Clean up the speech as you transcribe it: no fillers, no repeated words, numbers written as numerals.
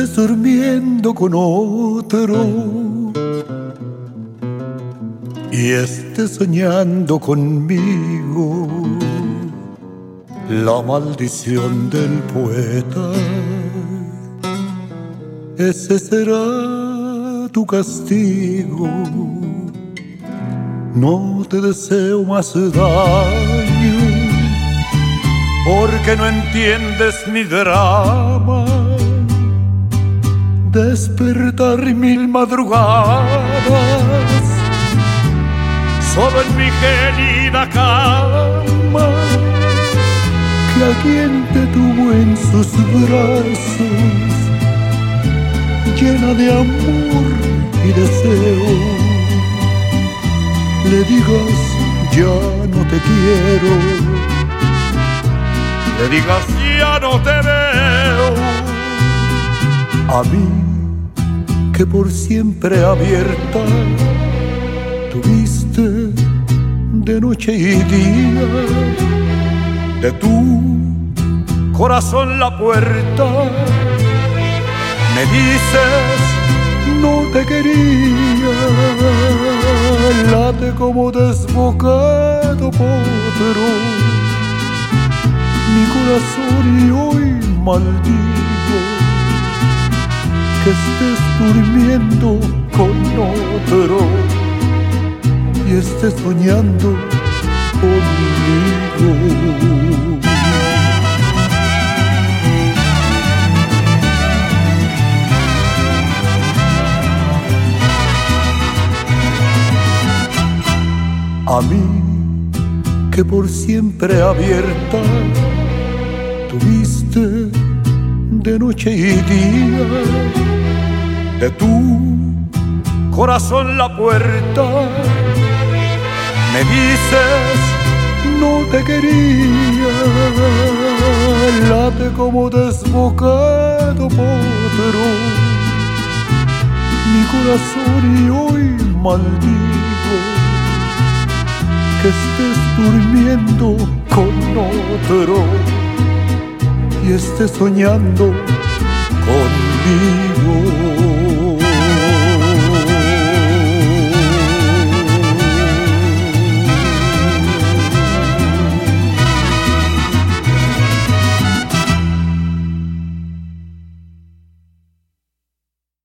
estés durmiendo con otro y estés soñando conmigo. La maldición del poeta, ese será tu castigo. No te deseo más daño, porque no entiendes mi drama. Despertar mil madrugadas solo en mi gelida cama, que a quien te tuvo en sus brazos, llena de amor y deseo, le digas ya no te quiero, le digas ya no te veo. A mí que por siempre abierta tuviste de noche y día, de tu corazón la puerta, me dices no te quería, late como desbocado potro mi corazón y hoy maldigo que estés durmiendo con otro y estés soñando conmigo. A mí que por siempre abierta tuviste de noche y día, de tu corazón la puerta, me dices no te quería, late como desbocado potro mi corazón y hoy maldigo que estés durmiendo con otro y estés soñando conmigo.